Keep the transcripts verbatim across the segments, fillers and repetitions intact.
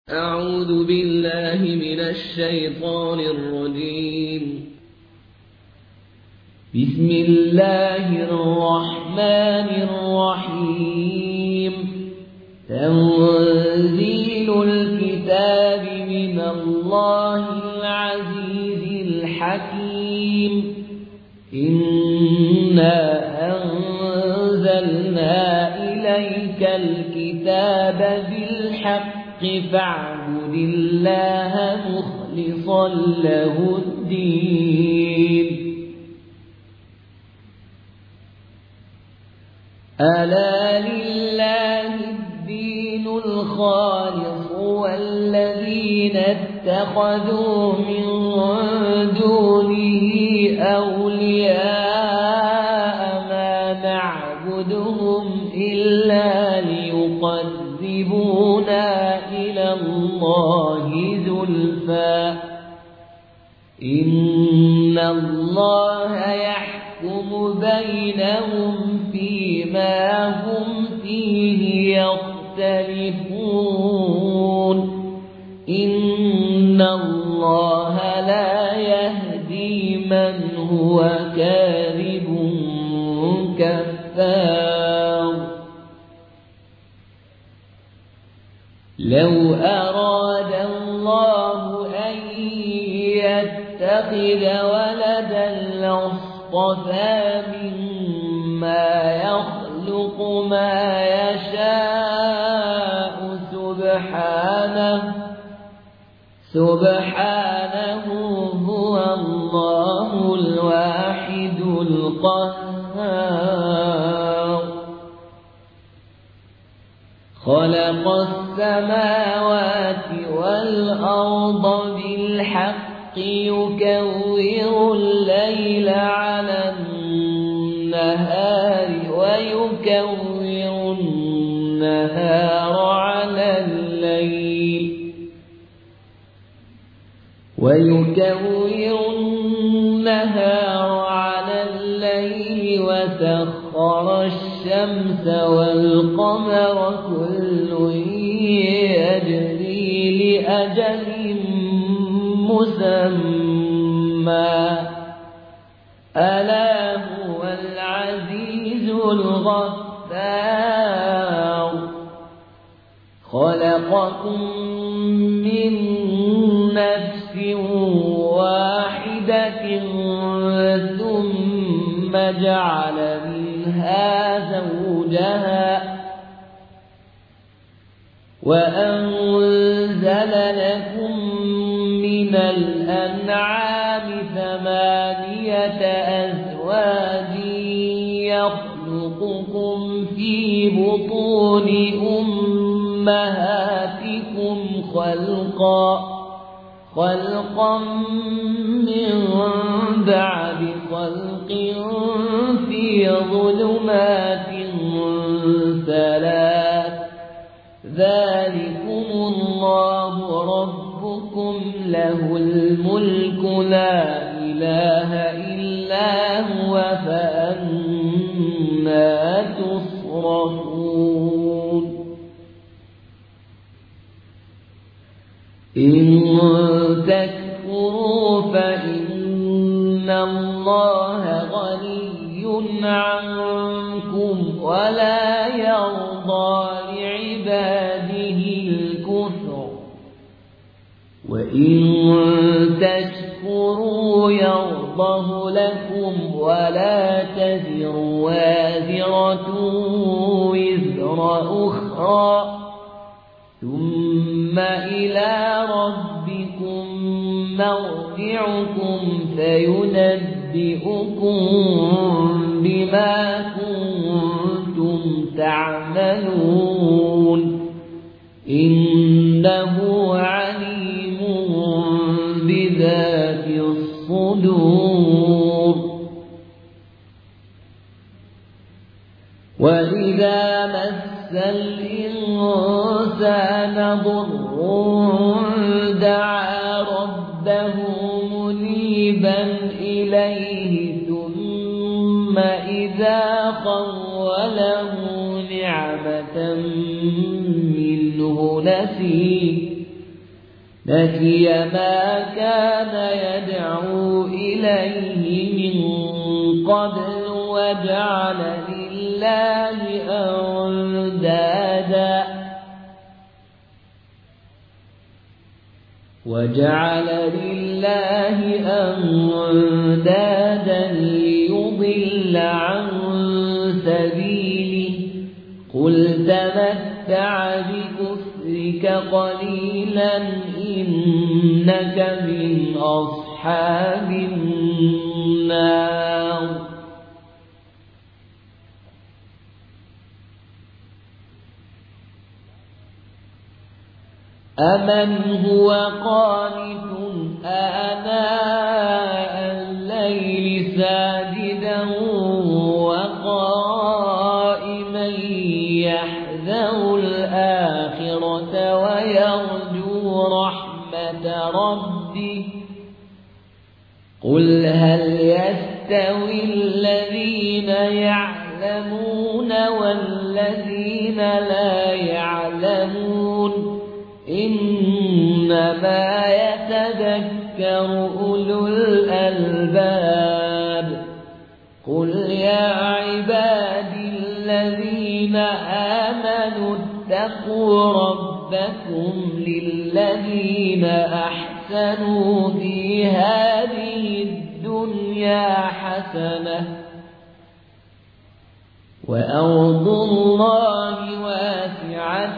أعوذ بالله من الشيطان الرجيم. بسم الله الرحمن الرحيم. تنزيل الكتاب من الله العزيز الحكيم. إنا أنزلنا إليك الكتاب بالحق فاعبد الله مخلصا له الدين. ألا لله الدين الخالص والذين اتخذوا من دونه أولياء ما نعبدهم إلا ليقربونا إلى الله زلفى إن الله يحكم بينهم فيما هم فيه يختلفون. إن الله لا يهدي من هو كاذب كفار. لو أراد الله أن يتخذ ولدا لاصطفى مما يخلق ما يشاء سبحانه سبحانه هو الله الواحد القهار. خلق السماوات والأرض بالحق يكور الليل على النهار ويكور النهار على الليل ويكور النهار على الليل وسخر الشمس والقمر كل يجري لأجل مسمى ألا هو العزيز الغفار. خلقكم من نفس واحدة ثم جعل منها زوجها وأنزل لكم من الأنعام ثمانية أزواج يخلقكم في بطون أمهاتكم خلقا خلقا من بعد خلق في ظلمات ثلاث ذلكم الله ربكم له الملك لا إله إلا هو فأنى تصرفون. إن تكفروا فإن الله غني عنكم ولا يرضى لعباده الكفر وإن تشكروا يرضه لكم ولا تزر وازرة وزر أخرى ثم إلى ربكم مرجعكم فينبئكم بما كنتم تعملون. إنه عليم بذات الصدور. وإذا مس الإنسان ضر دعا ربه منيبا إليه ثم إذا خوله نعمة منه نسي نسي ما كان يدعو إليه من قبل وجعل لله أندادا وجعل لله أندادا ليضل عن سبيله قل تمتع بكفرك قليلا إنك من أصحاب النار أمن هو قانت آناء الليل ساجدا وقائما يحذر الآخرة ويرجو رحمة ربه قل هل يستوي الذين يعلمون والذين لا يعلمون إنما يتذكر أولو الألباب قل يا عبادي الذين آمنوا اتقوا ربكم للذين أحسنوا في هذه الدنيا حسنة وأرض الله واسعة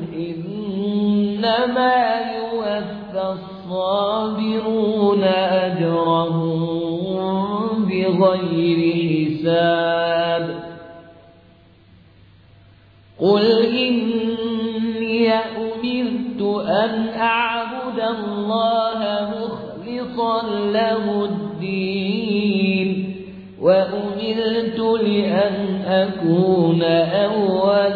إنما يوفى الصابرون أجرهم بغير حساب قل إني أمرت أن أعبد الله مخلصا له الدين وأمرت لأن أكون أول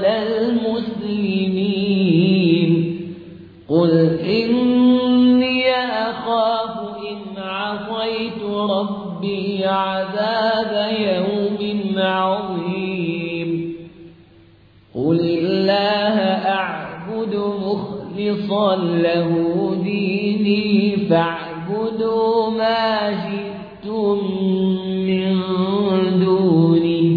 المسلمين قل إني أخاف إن عصيت ربي عذاب يوم عظيم قل الله أعبد مخلصا له ديني فاعبدوا ما شئتم من دونه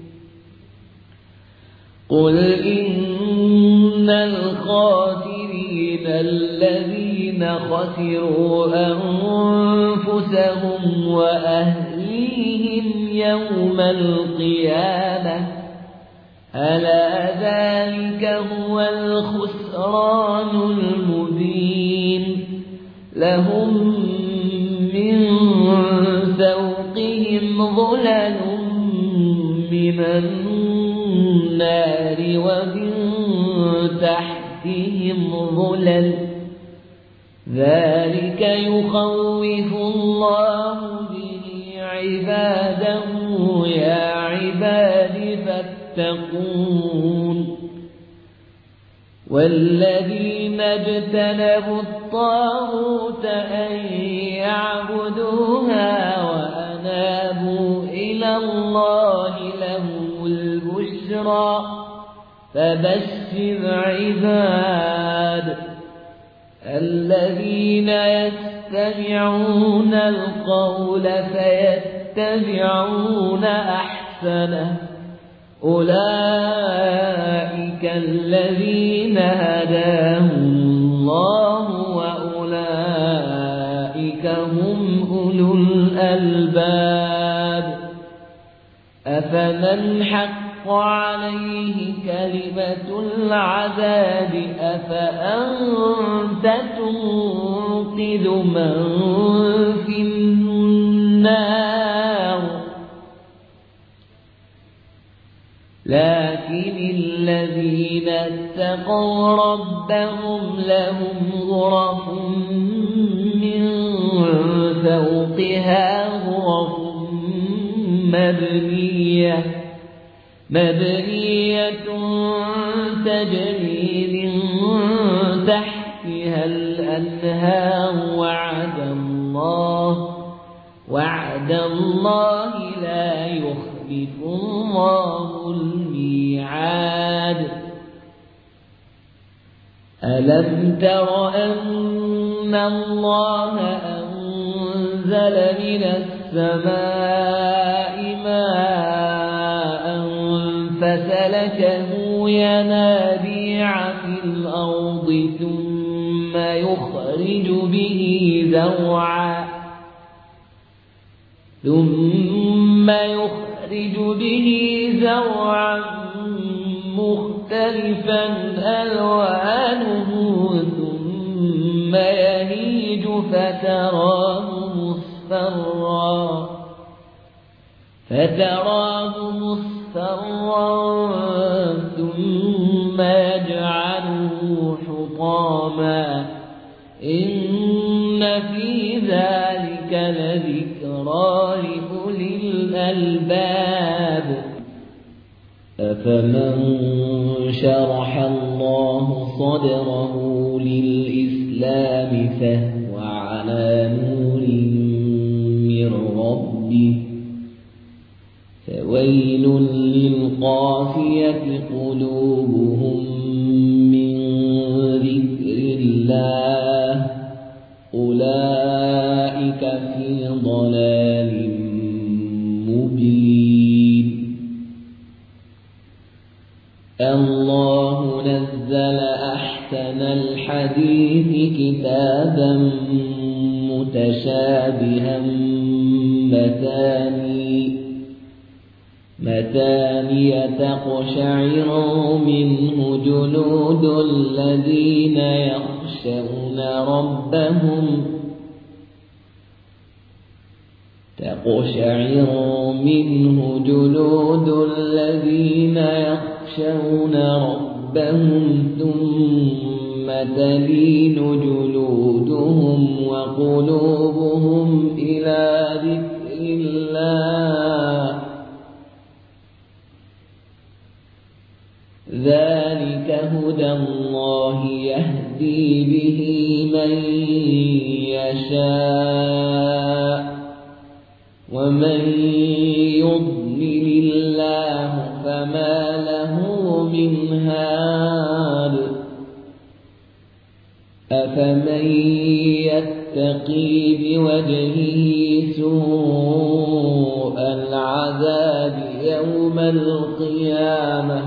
قل إن الخاسرين الذين خسروا أنفسهم وأهليهم يوم القيامة ألا ذلك هو الخسران المبين لهم من فوقهم ظلل من النار ومن تحتهم ظلل ذلك يخوف الله به عباده يا عباد فاتقون والذين اجتنبوا الطاغوت أن يعبدوها وأنابوا إلى الله لهم البشرى فبشر عباد الذين يستمعون القول فيتبعون أحسنه أولئك الذين هداهم الله وأولئك هم أولو الألباب أفمن حق عليه كلمة العذاب أفأنت تنقذ من في النار لكن الذين اتقوا ربهم لهم غرف من فوقها غرف مبنية مبنية تجري من تحتها الأنهار وعد الله وعد الله لا يخلف الله الميعاد ألم تر أن إن الله أنزل من السماء ماء فسلكه ينابيع في الأرض ثم يخرج به زرعا ثم يخرج به زرعا مختلفا ألوانه ثم يهيج فتراه مصفرا فتراه مصفرا ثم يجعله حطاما إن في ذلك لذكرى لأولي الألباب أفمن شرح الله صدره للإسلام فهو على نور من ربه فويل للقاسية قلوبهم من ذكر الله أولئك في ضلال مبين الله نزل أحسن الحديث كتابا متشابها مثاني مثاني تقشعر منه جلود الذين يخشون ربهم تقشعر منه جلود الذين يخشون ربهم ثم تلين جلودهم وقلوبهم إلى ذكر الله ذلك هدى الله يهدي به من يشاء ومن يضلل الله فما له من هاد أفمن يتقي بوجهه سوء العذاب يوم القيامة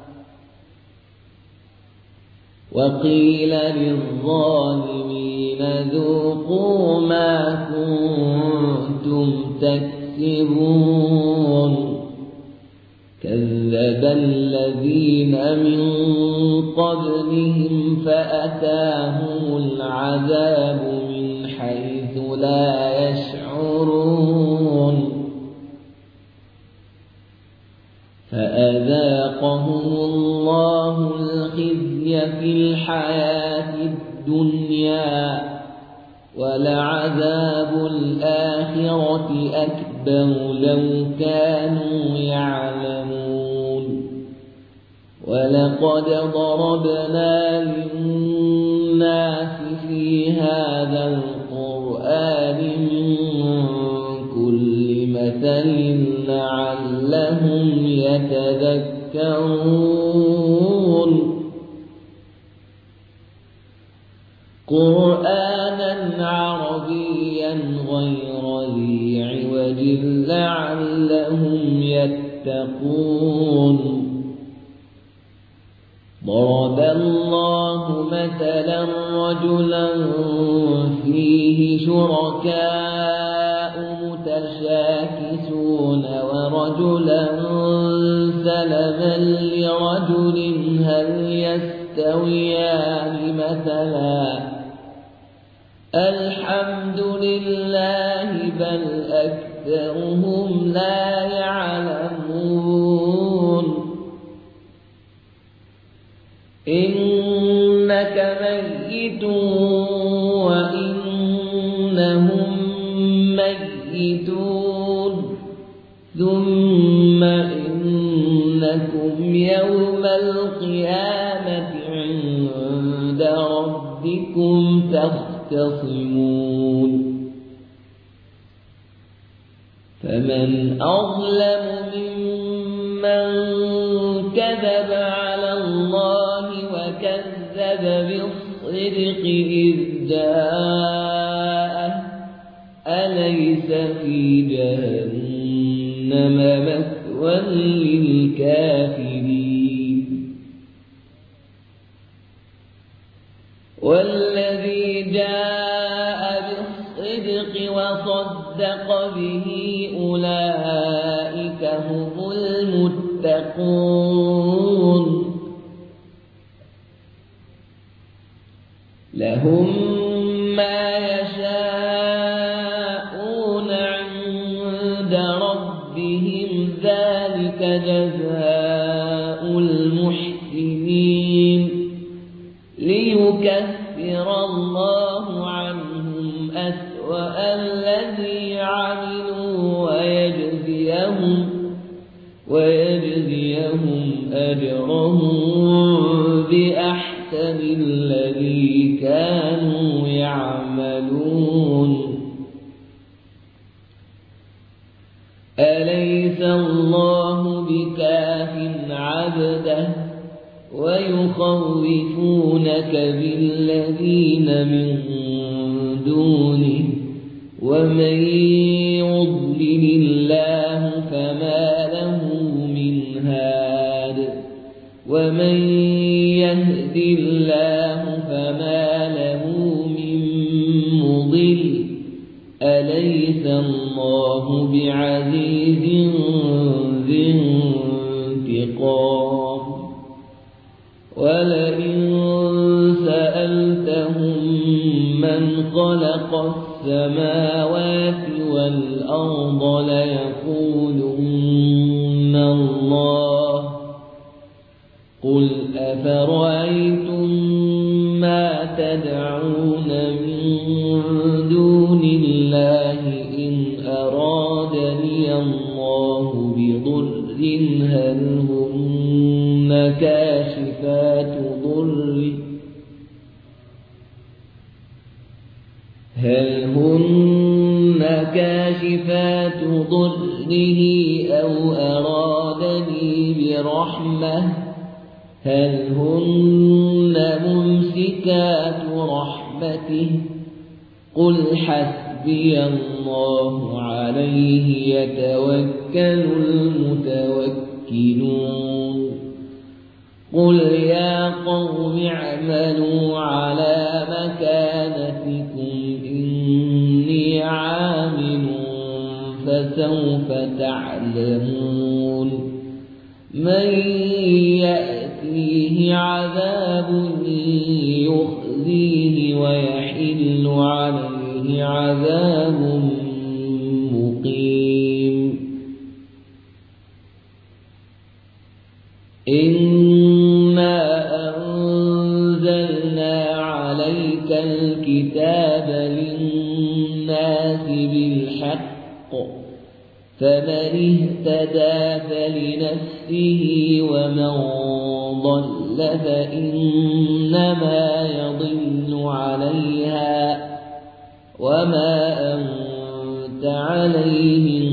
وقيل للظالمين ذوقوا ما كنتم تكسبون كذب الذين من قبلهم فأتاهم العذاب من حيث لا يشعرون فأذاقهم الله الخزي في الحياة الدنيا ولعذاب الآخرة أكبر لو كانوا يعلمون ولقد ضربنا للناس في هذا القرآن من كل مثل لعلهم يتذكرون قرآنا عربيا غير ذي عوج لعلهم يتقون ضرب الله مثلا رجلا فيه شركاء متشاكسون ورجلا سلما لرجل هل يستويان مثلا الحمد لله بل أكثرهم لا يعلمون إنك ميت وإنهم ميتون ثم إنكم يوم القيامة عند ربكم تختصمون فمن أظلم ممن كذب على الله وكذب بالصدق بالصدق إذ جاءه أليس في جهنم مثوى للكافرين والذي جاء بالصدق وصدق به أولئك هم المتقون لهم ما يشاءون عند ربهم ذلك جزاء المحسنين ليكفر الله عنهم أسوأ الذي عملوا ويجزيهم ويجزيهم أجرهم بأحسن الذي كانوا يعملون أليس الله بكاف عبده ويخوفونك بالذين من دونه ومن يضلل الله فما له من هاد ومن يهد الله فما له من مضل أليس الله بعزيز ذي انتقام ولئن سألتهم من خلق السماوات والأرض ليقولن الله قل أفرأيتم ما تدعون من دون الله إن أرادني الله بضر هل هن كاشفات ضره هل هن كاشفات ضره أو أرادني برحمة هل هن ممسكات رحمته قل حسبي الله عليه يتوكل المتوكلون قل يا قوم اعملوا على مكانتكم إني عامل فسوف تعلمون من يأتيه عذاب يخزيه ويحل عليه عذاب مقيم إنا أنزلنا عليك الكتاب للناس بالحق فمن اهتدى فلنفسه ومن ضل فإنما يضل عليها وما أنت عليهم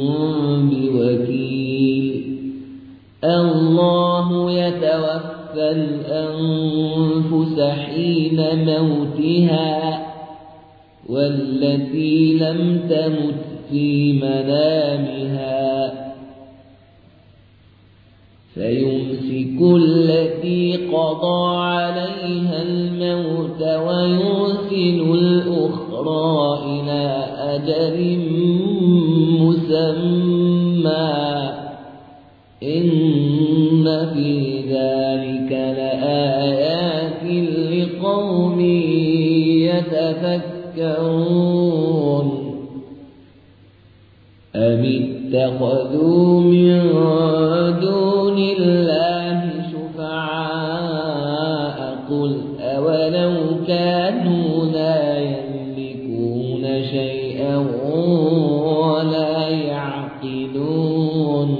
بوكيل الله يتوفى الأنفس حين موتها والتي لم تمت في منامها فيمسك التي قضى عليها الموت ويرسل الأخرى إلى أجل مسمى إن في ذلك لآيات لقوم يتفكرون أم اتخذوا من دون الله شفعاء قل أولو كانوا لا يملكون شيئا ولا يعقلون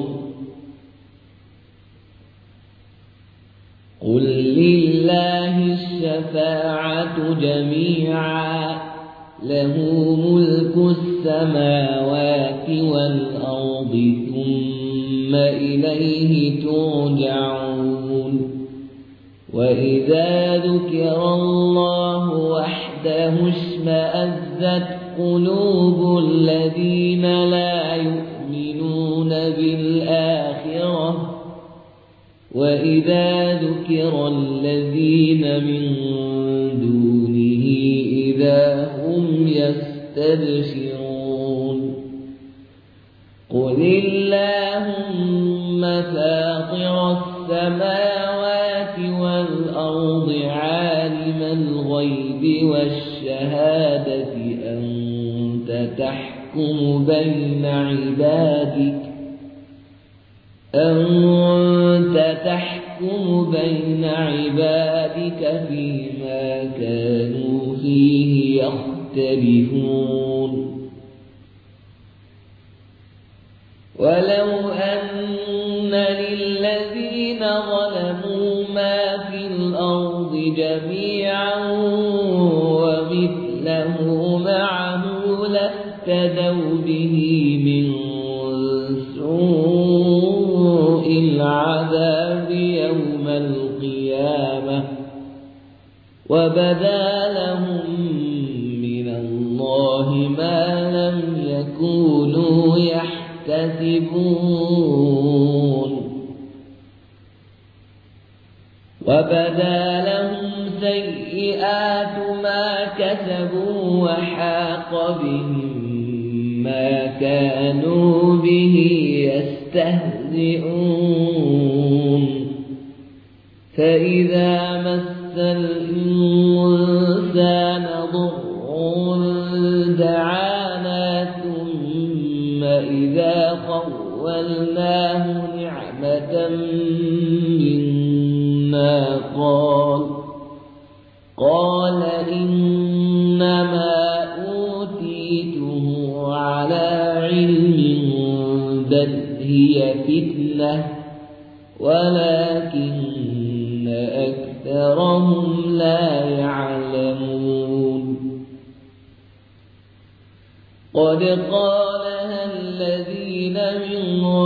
قل لله الشفاعة جميعا له ملك السماوات والأرض ثم إليه ترجعون وإذا ذكر الله وحده اشمأزت قلوب الذين لا يؤمنون بالآخرة وإذا ذكر الذين من دونه إذا هم يستبشرون قل اللهم فاطر السماوات والأرض عالم الغيب والشهادة أنت تحكم بين عبادك أنت تحكم بين عبادك فيما كانوا فيه يختلفون ولو أن للذين ظلموا ما في الأرض جميعا ومثله معه لافتدوا به من سوء العذاب يوم القيامة وبدا لهم من الله ما لم يكونوا يحتسبون وبدا لهم سيئات ما كسبوا وحاق بهم ما كانوا به يستهزئون فإذا مس الإنسان ضر دعانا ثم إذا خولناه نعمة منا قال قال إنما أوتيته على علم بل هي فتنة ولكن أكثرهم لا يعلمون قد قالها الذين من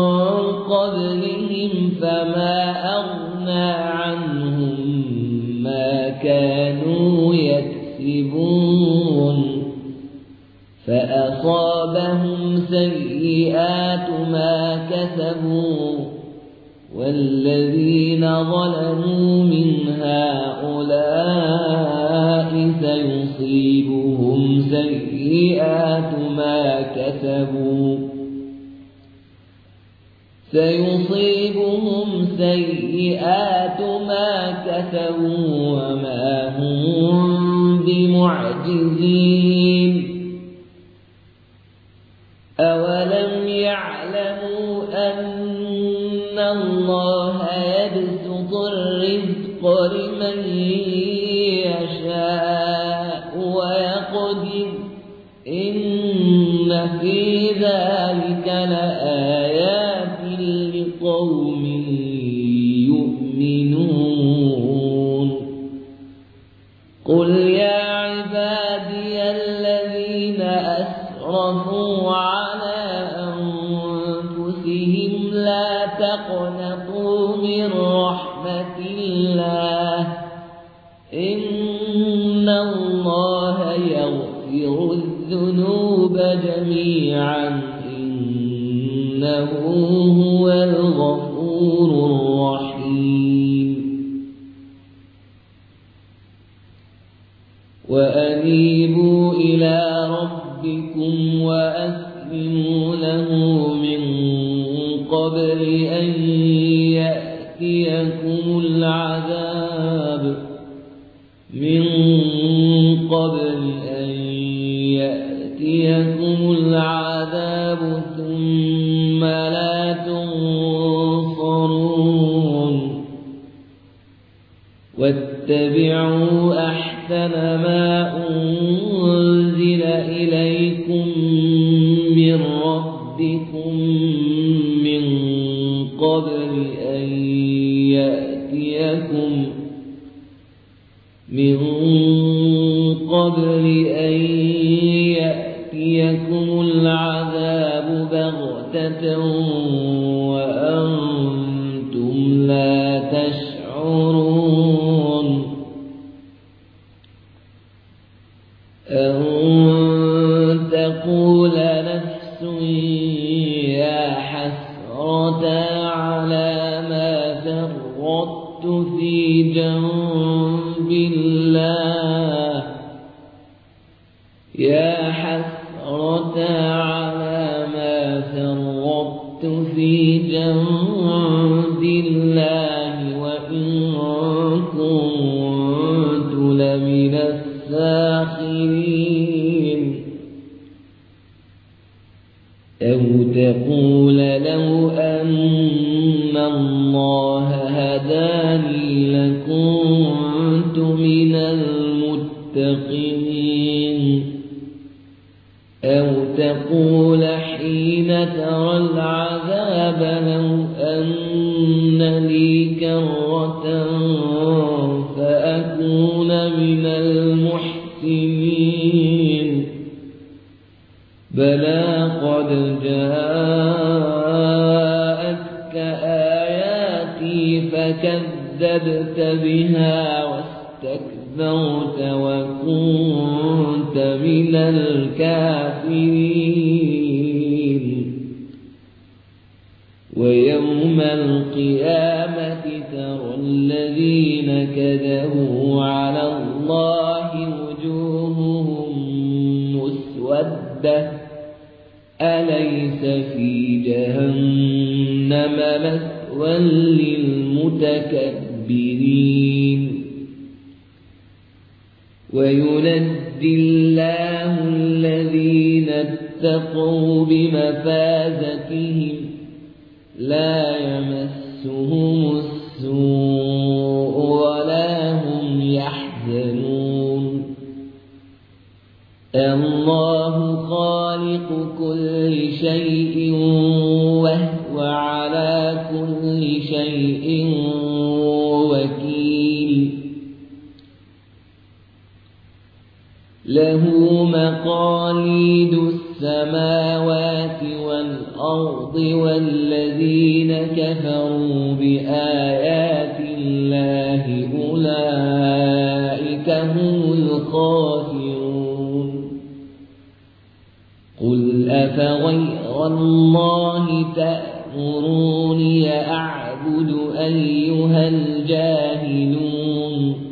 قبلهم فما أغنى عنهم ما كانوا يكسبون فأصابهم سيئات ما كسبوا والذين ظلموا من هؤلاء سيصيبهم سيئات ما كسبوا سيصيبهم سيئات ما كسبوا وما هم بمعجزين أولم يعلموا أن الله يبسط الرزق لمن يشاء ويقدر إن في ذلك لآيات لقوم يؤمنون قل يا عبادي الذين أسرفوا على أنفسهم لا تقنطوا من رحمة الله إن الله يغفر الذنوب جميعا إنه هو الغفور الرحيم وأنيبوا إلى ربكم وأسلموا له من قبل أن يأتيكم العذاب من قبل أن يأتيكم العذاب ثم لا تنصرون واتبعوا أحسن ما أنزل إليكم من ربكم من قبل أن يأتيكم من قبل أن يأتيكم العذاب بغتة وأنتم لا تشعرون أن تقول نفس يا حسرة على ما فرطت في جنب الله يا حسرة على ما فرطت في جنب الله وإن كنت لمن الساخرين أو تقول لو أن الله هداني لكنت من المتقين أو تقول حين ترى العذاب لو أن لي كرة فأكون من المحسنين بلى قد جاءتك آياتي فكذبت بها واستكبرت وكنت من الكافرين ويوم القيامة ترى الذين كذبوا على الله وجوههم مسودة أليس في جهنم مثوى للمتكبرين وينجي الله الذين اتقوا بمفازتهم لا يمسهم السوء ولا هم يحزنون الله خالق كل شيء وهو على كل شيء وكيل له مقاليد السماوات والأرض والذين كفروا بآيات الله أولئك هم الخاسرون قل أفغير الله تأمروني أعبد أيها الجاهلون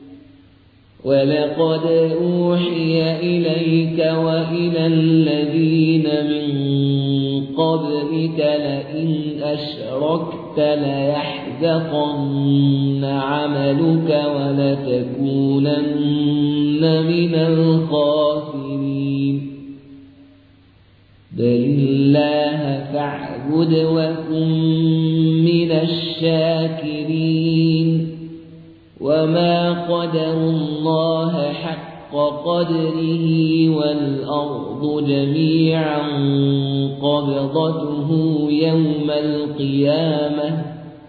ولقد أوحي إليك وإلى الذين من قبلك لئن أشركت ليحبطن عملك ولتكونن من الخاسرين بل الله فاعبد وكن من الشاكرين وما قدروا الله حق قدره والأرض جميعا قبضته يوم القيامة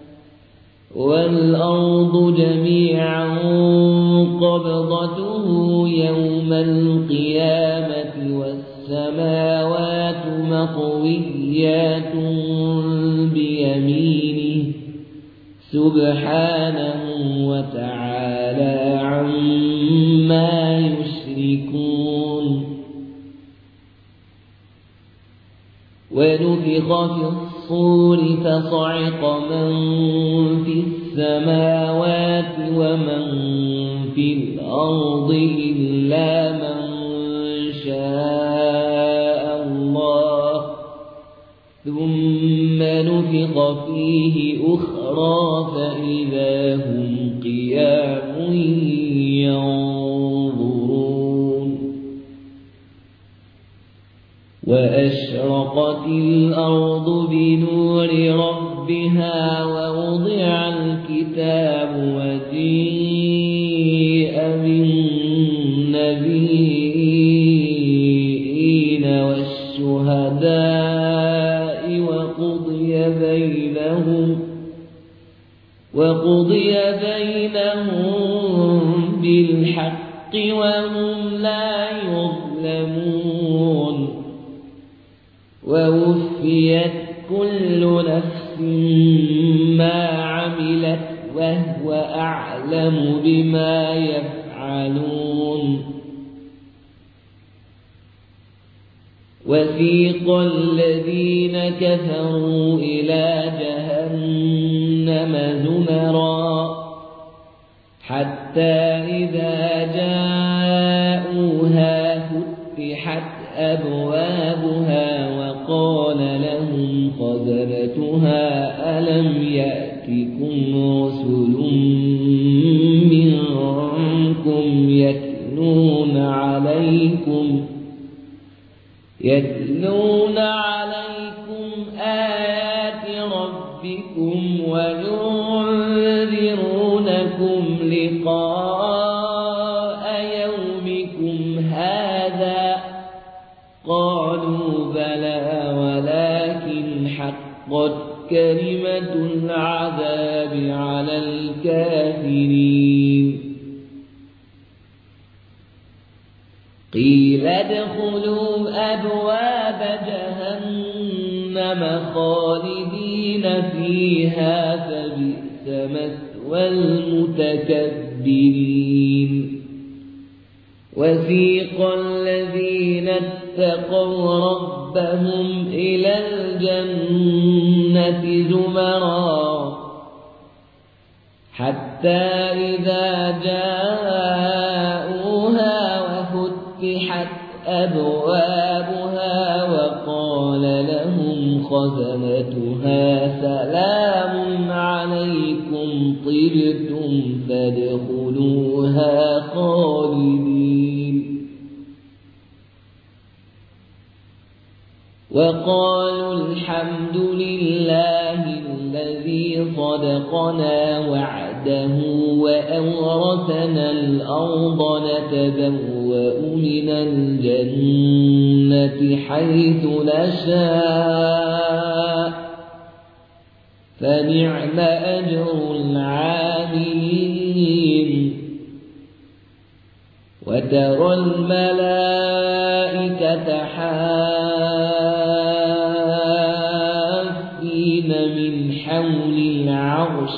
والأرض جميعا قبضته يوم القيامة والسماوات مطويات بيمينه سبحانه وتعالى عما يشركون ونفخ في الصور فصعق من في السماوات ومن في الأرض إلا من شاء الله ثم نفخ فيه أخرى فإذا هم قيام ينظرون وأشرقت الأرض بنور ربها ووضع الكتاب وجيء بالنبيين والشهداء وقضي بينهم وقضي بينهم بالحق وهم لا يظلمون ووفيت كل نفس ما عملت وهو أعلم بما يفعلون وسيق الذين كفروا إلى جهنم زمرا حتى إذا جاءوها فتحت أبوابها وقال لهم خزنتها ألم يأتكم رسل منكم يتلون عليكم يتلون عليكم آيات ربكم وينذرونكم لقاء يومكم هذا قالوا بلى ولكن حقت كلمة العذاب على الكافرين قيل ادخلوا أبواب جهنم خالدين فيها فبئس مثوى المتكبرين وسيق الذين اتقوا ربهم إلى الجنة زمرا حتى إذا جاءوها وفتحت أبوابها وقال لهم خزنتها سلام عليكم طبتم فادخلوها خالدين وقالوا الحمد لله الذي صدقنا وعده وأورثنا الأرض نتبوأ من الجنة حيث نشاء فنعم أجر العاملين وترى الملائكة حافين من حول العرش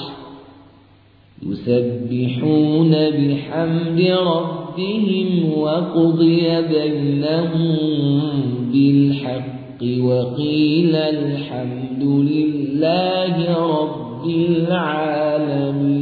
يسبحون بحمد ربهم وقضي بينهم بالحق وقيل الحمد لله رب العالمين.